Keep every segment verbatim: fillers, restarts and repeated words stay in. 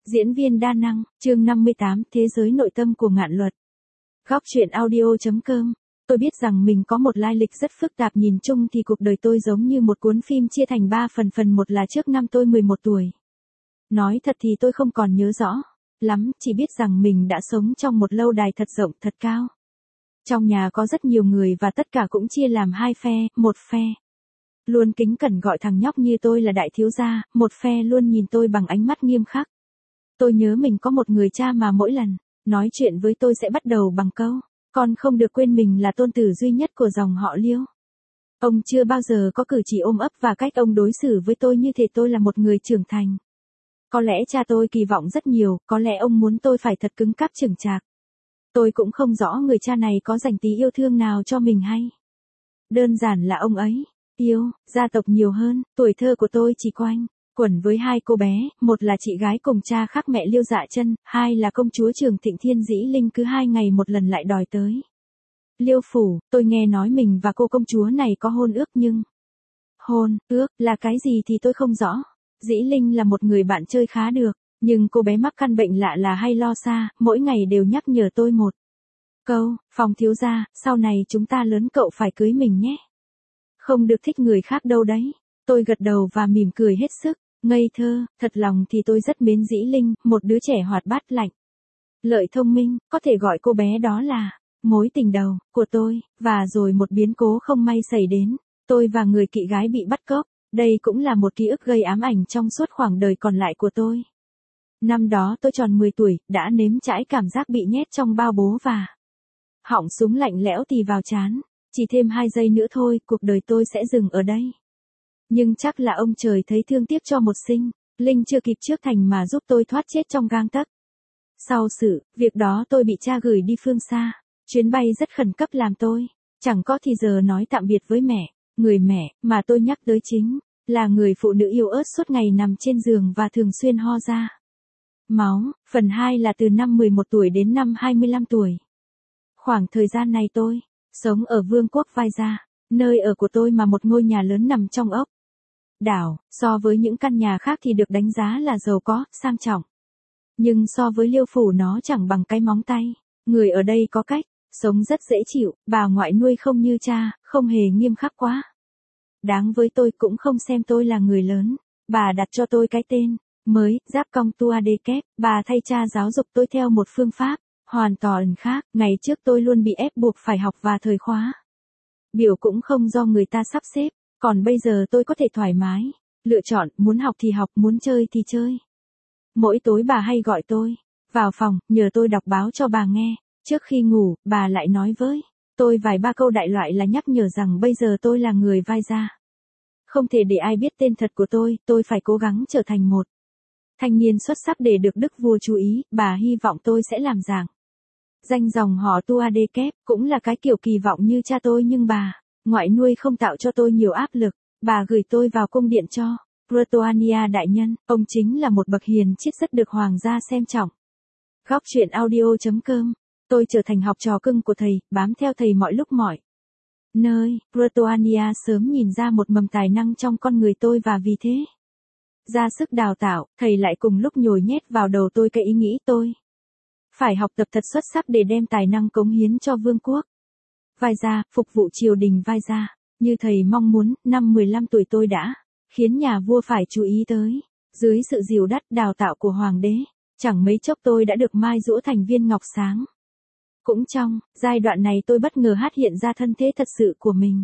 Diễn viên đa năng, chương năm mươi tám, Thế giới nội tâm của Ngạn Luật. Góc truyện audio.com. Tôi biết rằng mình có một lai lịch rất phức tạp, nhìn chung thì cuộc đời tôi giống như một cuốn phim chia thành ba phần, phần một là trước năm tôi mười một tuổi. Nói thật thì tôi không còn nhớ rõ lắm, chỉ biết rằng mình đã sống trong một lâu đài thật rộng, thật cao. Trong nhà có rất nhiều người và tất cả cũng chia làm hai phe, một phe luôn kính cẩn gọi thằng nhóc như tôi là đại thiếu gia, một phe luôn nhìn tôi bằng ánh mắt nghiêm khắc. Tôi nhớ mình có một người cha mà mỗi lần nói chuyện với tôi sẽ bắt đầu bằng câu: con không được quên mình là tôn tử duy nhất của dòng họ Liêu. Ông chưa bao giờ có cử chỉ ôm ấp và cách ông đối xử với tôi như thể tôi là một người trưởng thành. Có lẽ cha tôi kỳ vọng rất nhiều, có lẽ ông muốn tôi phải thật cứng cáp chững chạc. Tôi cũng không rõ người cha này có dành tí yêu thương nào cho mình hay. Đơn giản là ông ấy yêu gia tộc nhiều hơn. Tuổi thơ của tôi chỉ quanh quẩn với hai cô bé, một là chị gái cùng cha khác mẹ Liêu Dạ Chân, hai là công chúa Trường Thịnh Thiên Dĩ Linh cứ hai ngày một lần lại đòi tới Liêu phủ. Tôi nghe nói mình và cô công chúa này có hôn ước, nhưng hôn ước là cái gì thì tôi không rõ. Dĩ Linh là một người bạn chơi khá được, nhưng cô bé mắc căn bệnh lạ là hay lo xa, mỗi ngày đều nhắc nhở tôi một câu: Phòng thiếu gia, sau này chúng ta lớn cậu phải cưới mình nhé. Không được thích người khác đâu đấy. Tôi gật đầu và mỉm cười hết sức ngây thơ. Thật lòng thì tôi rất mến Dĩ Linh, một đứa trẻ hoạt bát lạnh lợi thông minh, có thể gọi cô bé đó là mối tình đầu của tôi. Và rồi một biến cố không may xảy đến, tôi và người kỵ gái bị bắt cóc. Đây cũng là một ký ức gây ám ảnh trong suốt khoảng đời còn lại của tôi. Năm đó tôi tròn mười tuổi, đã nếm trải cảm giác bị nhét trong bao bố và họng súng lạnh lẽo tì vào trán. Chỉ thêm hai giây nữa thôi, cuộc đời tôi sẽ dừng ở đây. Nhưng chắc là ông trời thấy thương tiếc cho một sinh linh chưa kịp trước thành mà giúp tôi thoát chết trong gang tấc. Sau sự việc đó tôi bị cha gửi đi phương xa. Chuyến bay rất khẩn cấp làm tôi chẳng có thì giờ nói tạm biệt với mẹ. Người mẹ mà tôi nhắc tới chính là người phụ nữ yếu ớt suốt ngày nằm trên giường và thường xuyên ho ra máu. Phần hai là từ năm mười một tuổi đến năm hai mươi lăm tuổi. Khoảng thời gian này tôi sống ở vương quốc Vai Gia, nơi ở của tôi mà một ngôi nhà lớn nằm trong ốc đảo. So với những căn nhà khác thì được đánh giá là giàu có, sang trọng. Nhưng so với Liêu phủ nó chẳng bằng cái móng tay. Người ở đây có cách sống rất dễ chịu, bà ngoại nuôi không như cha, không hề nghiêm khắc quá đáng với tôi, cũng không xem tôi là người lớn. Bà đặt cho tôi cái tên mới, Giáp Cong Tua De Kép. Bà thay cha giáo dục tôi theo một phương pháp hoàn toàn khác. Ngày trước tôi luôn bị ép buộc phải học và thời khóa biểu cũng không do người ta sắp xếp. Còn bây giờ tôi có thể thoải mái lựa chọn, muốn học thì học, muốn chơi thì chơi. Mỗi tối bà hay gọi tôi vào phòng, nhờ tôi đọc báo cho bà nghe. Trước khi ngủ, bà lại nói với tôi vài ba câu đại loại là nhắc nhở rằng bây giờ tôi là người Vai Gia. Không thể để ai biết tên thật của tôi, tôi phải cố gắng trở thành một thanh niên xuất sắc để được đức vua chú ý. Bà hy vọng tôi sẽ làm dạng danh dòng họ Tua De Kép, cũng là cái kiểu kỳ vọng như cha tôi, nhưng bà ngoại nuôi không tạo cho tôi nhiều áp lực. Bà gửi tôi vào cung điện cho Protoania đại nhân, ông chính là một bậc hiền triết rất được hoàng gia xem trọng. Góc truyện audio.com. Tôi trở thành học trò cưng của thầy, bám theo thầy mọi lúc mọi nơi. Protoania sớm nhìn ra một mầm tài năng trong con người tôi và vì thế ra sức đào tạo. Thầy lại cùng lúc nhồi nhét vào đầu tôi cái ý nghĩ tôi phải học tập thật xuất sắc để đem tài năng cống hiến cho vương quốc Vai Gia, phục vụ triều đình Vai Gia. Như thầy mong muốn, năm mười lăm tuổi tôi đã khiến nhà vua phải chú ý tới. Dưới sự dìu dắt đào tạo của hoàng đế, chẳng mấy chốc tôi đã được mai giũa thành viên ngọc sáng. Cũng trong giai đoạn này tôi bất ngờ phát hiện ra thân thế thật sự của mình.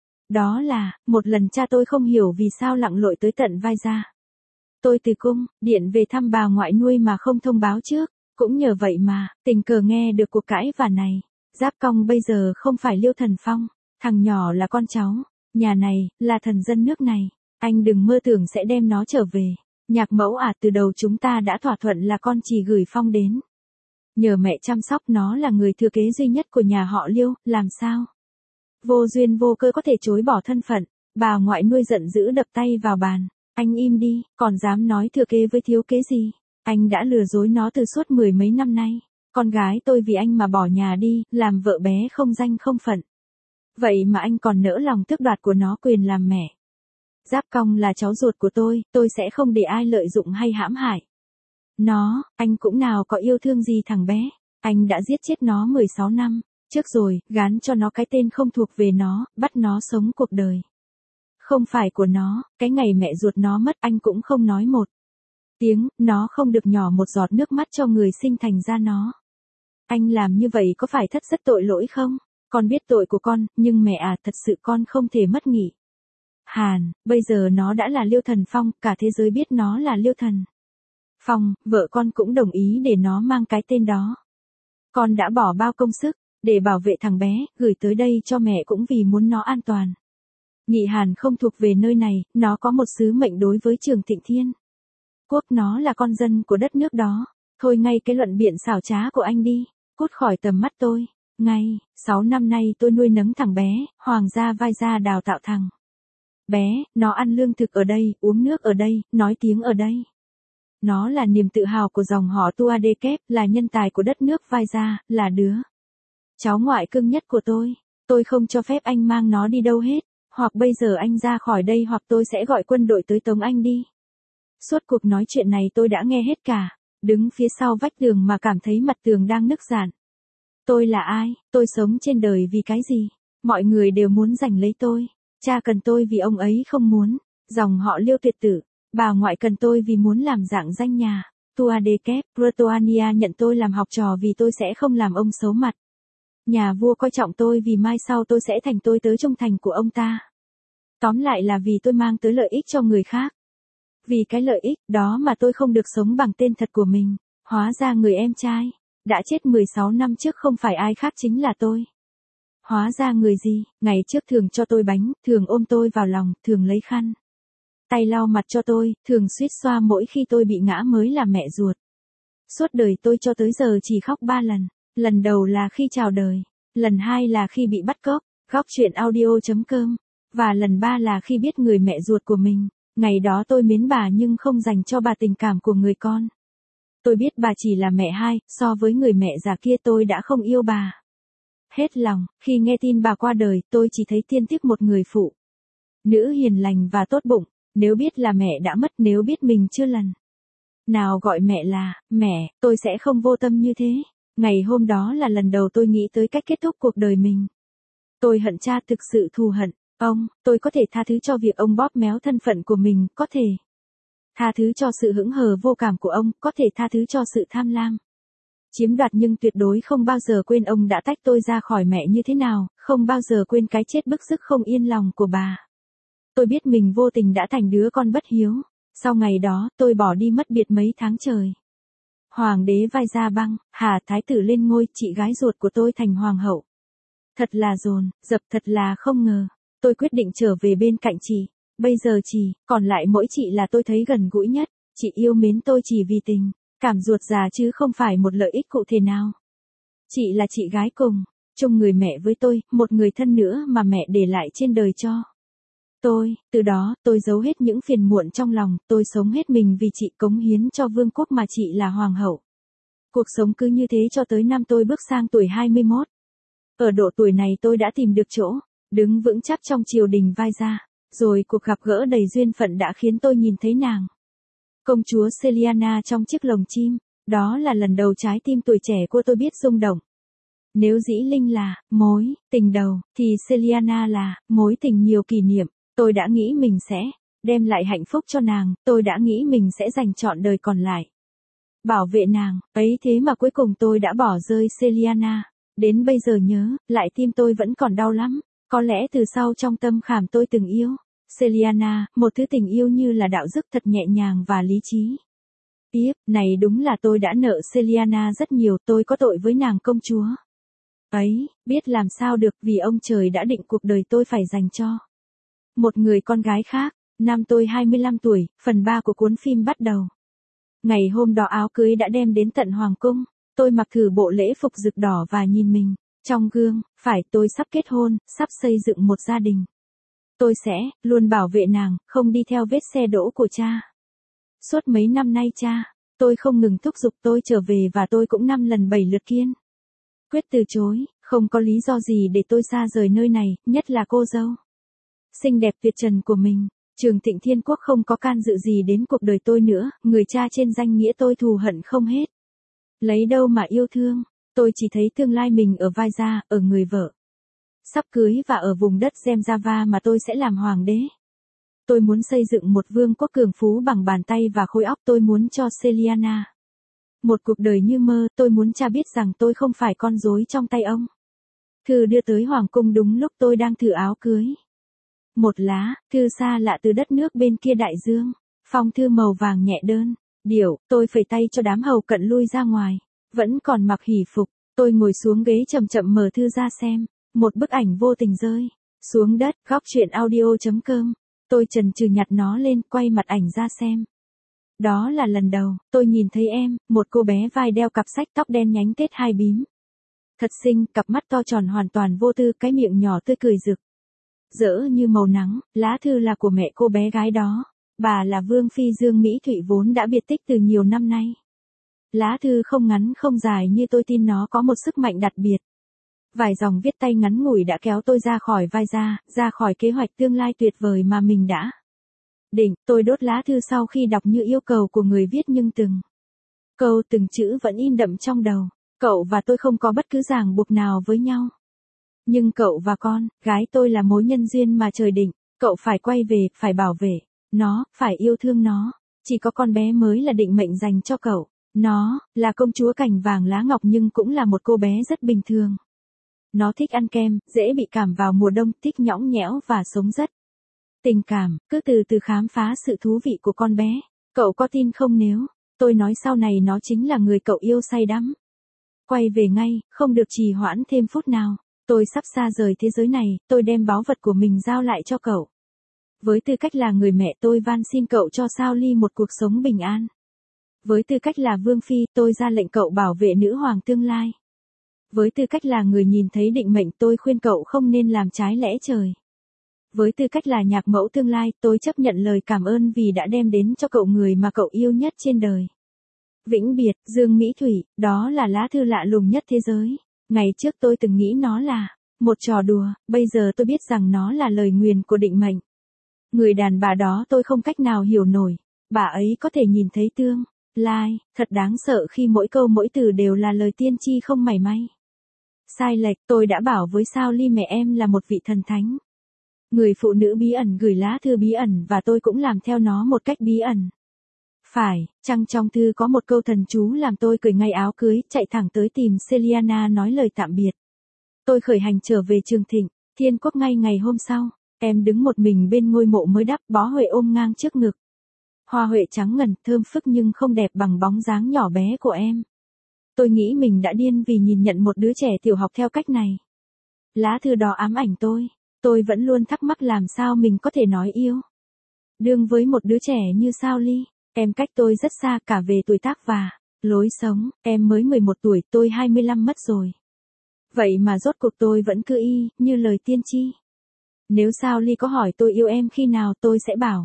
Đó là, một lần cha tôi không hiểu vì sao lặn lội tới tận Vai Gia. Tôi từ cung điện về thăm bà ngoại nuôi mà không thông báo trước. Cũng nhờ vậy mà, tình cờ nghe được cuộc cãi vã này. Giáp Cong bây giờ không phải Liêu Thần Phong. Thằng nhỏ là con cháu nhà này, là thần dân nước này. Anh đừng mơ tưởng sẽ đem nó trở về. Nhạc mẫu à, từ đầu chúng ta đã thỏa thuận là con chỉ gửi Phong đến nhờ mẹ chăm sóc. Nó là người thừa kế duy nhất của nhà họ Liêu, làm sao vô duyên vô cớ có thể chối bỏ thân phận. Bà ngoại nuôi giận dữ đập tay vào bàn. Anh im đi, còn dám nói thừa kế với thiếu kế gì? Anh đã lừa dối nó từ suốt mười mấy năm nay. Con gái tôi vì anh mà bỏ nhà đi, làm vợ bé không danh không phận. Vậy mà anh còn nỡ lòng tước đoạt của nó quyền làm mẹ. Giáp Cong là cháu ruột của tôi, tôi sẽ không để ai lợi dụng hay hãm hại Nó, anh cũng nào có yêu thương gì thằng bé. Anh đã giết chết nó mười sáu năm, trước rồi, gán cho nó cái tên không thuộc về nó, bắt nó sống cuộc đời. Không phải của nó, cái ngày mẹ ruột nó mất anh cũng không nói một tiếng, nó không được nhỏ một giọt nước mắt cho người sinh thành ra nó. Anh làm như vậy có phải thất rất tội lỗi không? Con biết tội của con, nhưng mẹ à, thật sự con không thể mất nghỉ. Hàn, bây giờ nó đã là Liêu Thần Phong, cả thế giới biết nó là Liêu Thần Phong, vợ con cũng đồng ý để nó mang cái tên đó. Con đã bỏ bao công sức, để bảo vệ thằng bé, gửi tới đây cho mẹ cũng vì muốn nó an toàn. Nghị Hàn không thuộc về nơi này, nó có một sứ mệnh đối với Trường Thịnh Thiên Quốc, nó là con dân của đất nước đó. Thôi ngay cái luận biện xảo trá của anh đi, cút khỏi tầm mắt tôi. Ngay, sáu năm nay tôi nuôi nấng thằng bé, Hoàng gia vai ra đào tạo thằng bé, nó ăn lương thực ở đây, uống nước ở đây, nói tiếng ở đây. Nó là niềm tự hào của dòng họ Tua Đê Kép, là nhân tài của đất nước vai ra, là đứa cháu ngoại cưng nhất của tôi. Tôi không cho phép anh mang nó đi đâu hết, hoặc bây giờ anh ra khỏi đây hoặc tôi sẽ gọi quân đội tới tống anh đi. Suốt cuộc nói chuyện này tôi đã nghe hết cả, đứng phía sau vách tường mà cảm thấy mặt tường đang nứt rạn. Tôi là ai, tôi sống trên đời vì cái gì? Mọi người đều muốn giành lấy tôi. Cha cần tôi vì ông ấy không muốn. Dòng họ Liêu tuyệt tử. Bà ngoại cần tôi vì muốn làm dạng danh nhà. Tua Đê Kép, Protoania nhận tôi làm học trò vì tôi sẽ không làm ông xấu mặt. Nhà vua coi trọng tôi vì mai sau tôi sẽ thành tôi tớ trung thành của ông ta. Tóm lại là vì tôi mang tới lợi ích cho người khác. Vì cái lợi ích đó mà tôi không được sống bằng tên thật của mình. Hóa ra người em trai đã chết mười sáu năm trước không phải ai khác chính là tôi. Hóa ra người gì, ngày trước thường cho tôi bánh, thường ôm tôi vào lòng, thường lấy khăn tay lau mặt cho tôi, thường suýt xoa mỗi khi tôi bị ngã mới là mẹ ruột. Suốt đời tôi cho tới giờ chỉ khóc ba lần. Lần đầu là khi chào đời, lần hai là khi bị bắt cóc, góc chuyện audio chấm com, và lần ba là khi biết người mẹ ruột của mình. Ngày đó tôi mến bà nhưng không dành cho bà tình cảm của người con. Tôi biết bà chỉ là mẹ hai, so với người mẹ già kia tôi đã không yêu bà hết lòng. Khi nghe tin bà qua đời, tôi chỉ thấy tiên tiếc một người phụ nữ hiền lành và tốt bụng. Nếu biết là mẹ đã mất, nếu biết mình chưa lần nào gọi mẹ là mẹ, tôi sẽ không vô tâm như thế. Ngày hôm đó là lần đầu tôi nghĩ tới cách kết thúc cuộc đời mình. Tôi hận cha, thực sự thù hận ông. Tôi có thể tha thứ cho việc ông bóp méo thân phận của mình, có thể tha thứ cho sự hững hờ vô cảm của ông, có thể tha thứ cho sự tham lam chiếm đoạt, nhưng tuyệt đối không bao giờ quên ông đã tách tôi ra khỏi mẹ như thế nào, không bao giờ quên cái chết bức rứt không yên lòng của bà. Tôi biết mình vô tình đã thành đứa con bất hiếu. Sau ngày đó, tôi bỏ đi mất biệt mấy tháng trời. Hoàng đế vai ra băng, Hà thái tử lên ngôi, chị gái ruột của tôi thành hoàng hậu. Thật là dồn dập, thật là không ngờ. Tôi quyết định trở về bên cạnh chị. Bây giờ chỉ còn lại mỗi chị là tôi thấy gần gũi nhất. Chị yêu mến tôi chỉ vì tình cảm ruột già chứ không phải một lợi ích cụ thể nào. Chị là chị gái cùng chung người mẹ với tôi, một người thân nữa mà mẹ để lại trên đời cho tôi. Từ đó, tôi giấu hết những phiền muộn trong lòng, tôi sống hết mình vì chị, cống hiến cho vương quốc mà chị là hoàng hậu. Cuộc sống cứ như thế cho tới năm tôi bước sang tuổi hai mươi mốt. Ở độ tuổi này tôi đã tìm được chỗ đứng vững chắc trong triều đình vai ra. Rồi cuộc gặp gỡ đầy duyên phận đã khiến tôi nhìn thấy nàng công chúa Celiana trong chiếc lồng chim. Đó là lần đầu trái tim tuổi trẻ của tôi biết rung động. Nếu Dĩ Linh là mối tình đầu, thì Celiana là mối tình nhiều kỷ niệm. Tôi đã nghĩ mình sẽ đem lại hạnh phúc cho nàng, tôi đã nghĩ mình sẽ dành trọn đời còn lại bảo vệ nàng, ấy thế mà cuối cùng tôi đã bỏ rơi Celiana. Đến bây giờ nhớ, lại tim tôi vẫn còn đau lắm. Có lẽ từ sau trong tâm khảm tôi từng yêu Celiana, một thứ tình yêu như là đạo dứt thật nhẹ nhàng và lý trí. Tiếp, này đúng là tôi đã nợ Celiana rất nhiều, tôi có tội với nàng công chúa ấy, biết làm sao được vì ông trời đã định cuộc đời tôi phải dành cho một người con gái khác. Năm tôi hai mươi lăm tuổi, phần ba của cuốn phim bắt đầu. Ngày hôm đó áo cưới đã đem đến tận hoàng cung. Tôi mặc thử bộ lễ phục rực đỏ và nhìn mình trong gương, phải, tôi sắp kết hôn, sắp xây dựng một gia đình. Tôi sẽ luôn bảo vệ nàng, không đi theo vết xe đỗ của cha. Suốt mấy năm nay cha tôi không ngừng thúc giục tôi trở về và tôi cũng năm lần bảy lượt kiên quyết từ chối. Không có lý do gì để tôi xa rời nơi này, nhất là cô dâu xinh đẹp tuyệt trần của mình. Trường Thịnh Thiên Quốc không có can dự gì đến cuộc đời tôi nữa, người cha trên danh nghĩa tôi thù hận không hết. Lấy đâu mà yêu thương, tôi chỉ thấy tương lai mình ở vai gia, ở người vợ sắp cưới và ở vùng đất Zemjava mà tôi sẽ làm hoàng đế. Tôi muốn xây dựng một vương quốc cường phú bằng bàn tay và khối óc, tôi muốn cho Celiana một cuộc đời như mơ, tôi muốn cha biết rằng tôi không phải con rối trong tay ông. Thư đưa tới hoàng cung đúng lúc tôi đang thử áo cưới. Một lá, thư xa lạ từ đất nước bên kia đại dương, phong thư màu vàng nhẹ đơn, điệu, tôi phẩy tay cho đám hầu cận lui ra ngoài, vẫn còn mặc hỷ phục, tôi ngồi xuống ghế chậm chậm mở thư ra xem, một bức ảnh vô tình rơi xuống đất, góc truyện audio.com, tôi chần chừ nhặt nó lên, quay mặt ảnh ra xem. Đó là lần đầu, tôi nhìn thấy em, một cô bé vai đeo cặp sách, tóc đen nhánh tết hai bím. Thật xinh, cặp mắt to tròn hoàn toàn vô tư, cái miệng nhỏ tươi cười rực rỡ như màu nắng. Lá thư là của mẹ cô bé gái đó. Bà là Vương Phi Dương Mỹ Thụy vốn đã biệt tích từ nhiều năm nay. Lá thư không ngắn không dài như tôi tin nó có một sức mạnh đặc biệt. Vài dòng viết tay ngắn ngủi đã kéo tôi ra khỏi vai ra, ra khỏi kế hoạch tương lai tuyệt vời mà mình đã định. Tôi đốt lá thư sau khi đọc như yêu cầu của người viết, nhưng từng câu từng chữ vẫn in đậm trong đầu. Cậu và tôi không có bất cứ ràng buộc nào với nhau. Nhưng cậu và con gái tôi là mối nhân duyên mà trời định. Cậu phải quay về, phải bảo vệ nó, phải yêu thương nó. Chỉ có con bé mới là định mệnh dành cho cậu. Nó là công chúa cành vàng lá ngọc nhưng cũng là một cô bé rất bình thường. Nó thích ăn kem, dễ bị cảm vào mùa đông, thích nhõng nhẽo và sống rất tình cảm, cứ từ từ khám phá sự thú vị của con bé. Cậu có tin không nếu tôi nói sau này nó chính là người cậu yêu say đắm? Quay về ngay, không được trì hoãn thêm phút nào. Tôi sắp xa rời thế giới này, tôi đem báu vật của mình giao lại cho cậu. Với tư cách là người mẹ, tôi van xin cậu cho Sao Ly một cuộc sống bình an. Với tư cách là Vương Phi, tôi ra lệnh cậu bảo vệ nữ hoàng tương lai. Với tư cách là người nhìn thấy định mệnh, tôi khuyên cậu không nên làm trái lẽ trời. Với tư cách là nhạc mẫu tương lai, tôi chấp nhận lời cảm ơn vì đã đem đến cho cậu người mà cậu yêu nhất trên đời. Vĩnh biệt, Dương Mỹ Thủy. Đó là lá thư lạ lùng nhất thế giới. Ngày trước tôi từng nghĩ nó là một trò đùa, bây giờ tôi biết rằng nó là lời nguyền của định mệnh. Người đàn bà đó tôi không cách nào hiểu nổi. Bà ấy có thể nhìn thấy tương lai, thật đáng sợ khi mỗi câu mỗi từ đều là lời tiên tri không mảy may sai lệch. Tôi đã bảo với Sao Ly mẹ em là một vị thần thánh. Người phụ nữ bí ẩn gửi lá thư bí ẩn và tôi cũng làm theo nó một cách bí ẩn. Phải, chăng trong thư có một câu thần chú làm tôi cởi ngay áo cưới, chạy thẳng tới tìm Celiana nói lời tạm biệt. Tôi khởi hành trở về Trường Thịnh, Thiên Quốc ngay ngày hôm sau. Em đứng một mình bên ngôi mộ mới đắp, bó huệ ôm ngang trước ngực. Hoa huệ trắng ngần, thơm phức nhưng không đẹp bằng bóng dáng nhỏ bé của em. Tôi nghĩ mình đã điên vì nhìn nhận một đứa trẻ tiểu học theo cách này. Lá thư đó ám ảnh tôi. Tôi vẫn luôn thắc mắc làm sao mình có thể nói yêu đương với một đứa trẻ như Sao Ly. Em cách tôi rất xa cả về tuổi tác và lối sống. Em mới mười một tuổi, tôi hai mươi lăm mất rồi. Vậy mà rốt cuộc tôi vẫn cứ y như lời tiên tri. Nếu Sao Ly có hỏi tôi yêu em khi nào, tôi sẽ bảo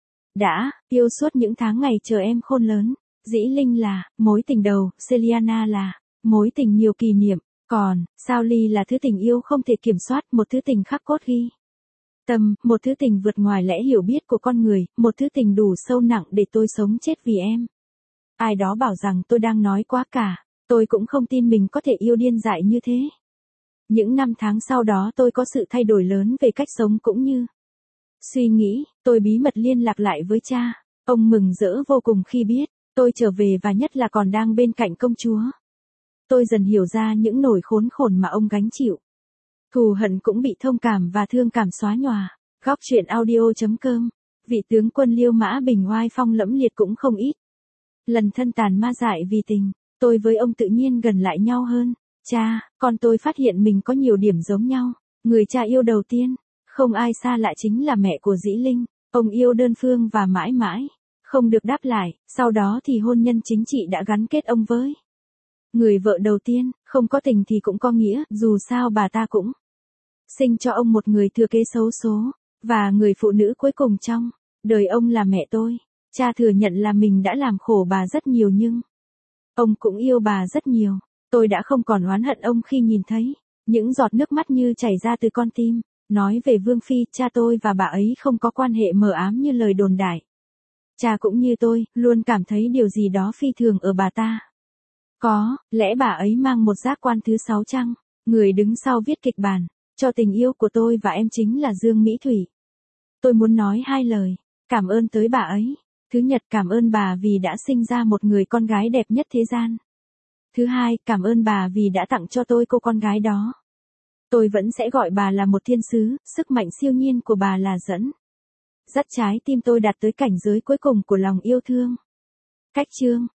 đã yêu suốt những tháng ngày chờ em khôn lớn. Dĩ Linh là mối tình đầu, Celiana là mối tình nhiều kỷ niệm. Còn, Sao Ly là thứ tình yêu không thể kiểm soát, một thứ tình khắc cốt ghi tâm, một thứ tình vượt ngoài lẽ hiểu biết của con người, một thứ tình đủ sâu nặng để tôi sống chết vì em. Ai đó bảo rằng tôi đang nói quá cả, tôi cũng không tin mình có thể yêu điên dại như thế. Những năm tháng sau đó tôi có sự thay đổi lớn về cách sống cũng như suy nghĩ. Tôi bí mật liên lạc lại với cha. Ông mừng rỡ vô cùng khi biết tôi trở về và nhất là còn đang bên cạnh công chúa. Tôi dần hiểu ra những nỗi khốn khổ mà ông gánh chịu. Thù hận cũng bị thông cảm và thương cảm xóa nhòa. Góc truyện audio.com. Vị tướng quân Liêu Mã Bình oai phong lẫm liệt cũng không ít lần thân tàn ma dại vì tình. Tôi với ông tự nhiên gần lại nhau hơn. Cha, con tôi phát hiện mình có nhiều điểm giống nhau. Người cha yêu đầu tiên, không ai xa lạ chính là mẹ của Dĩ Linh. Ông yêu đơn phương và mãi mãi không được đáp lại. Sau đó thì hôn nhân chính trị đã gắn kết ông với người vợ đầu tiên. Không có tình thì cũng có nghĩa, dù sao bà ta cũng sinh cho ông một người thừa kế xấu số. Và người phụ nữ cuối cùng trong đời ông là mẹ tôi. Cha thừa nhận là mình đã làm khổ bà rất nhiều nhưng ông cũng yêu bà rất nhiều. Tôi đã không còn oán hận ông khi nhìn thấy những giọt nước mắt như chảy ra từ con tim. Nói về Vương Phi, cha tôi và bà ấy không có quan hệ mờ ám như lời đồn đại. Cha cũng như tôi, luôn cảm thấy điều gì đó phi thường ở bà ta. Có, lẽ bà ấy mang một giác quan thứ sáu chăng? Người đứng sau viết kịch bản cho tình yêu của tôi và em chính là Dương Mỹ Thủy. Tôi muốn nói hai lời cảm ơn tới bà ấy. Thứ nhất, cảm ơn bà vì đã sinh ra một người con gái đẹp nhất thế gian. Thứ hai, cảm ơn bà vì đã tặng cho tôi cô con gái đó. Tôi vẫn sẽ gọi bà là một thiên sứ, sức mạnh siêu nhiên của bà là dẫn dắt trái tim tôi đạt tới cảnh giới cuối cùng của lòng yêu thương. Cách chương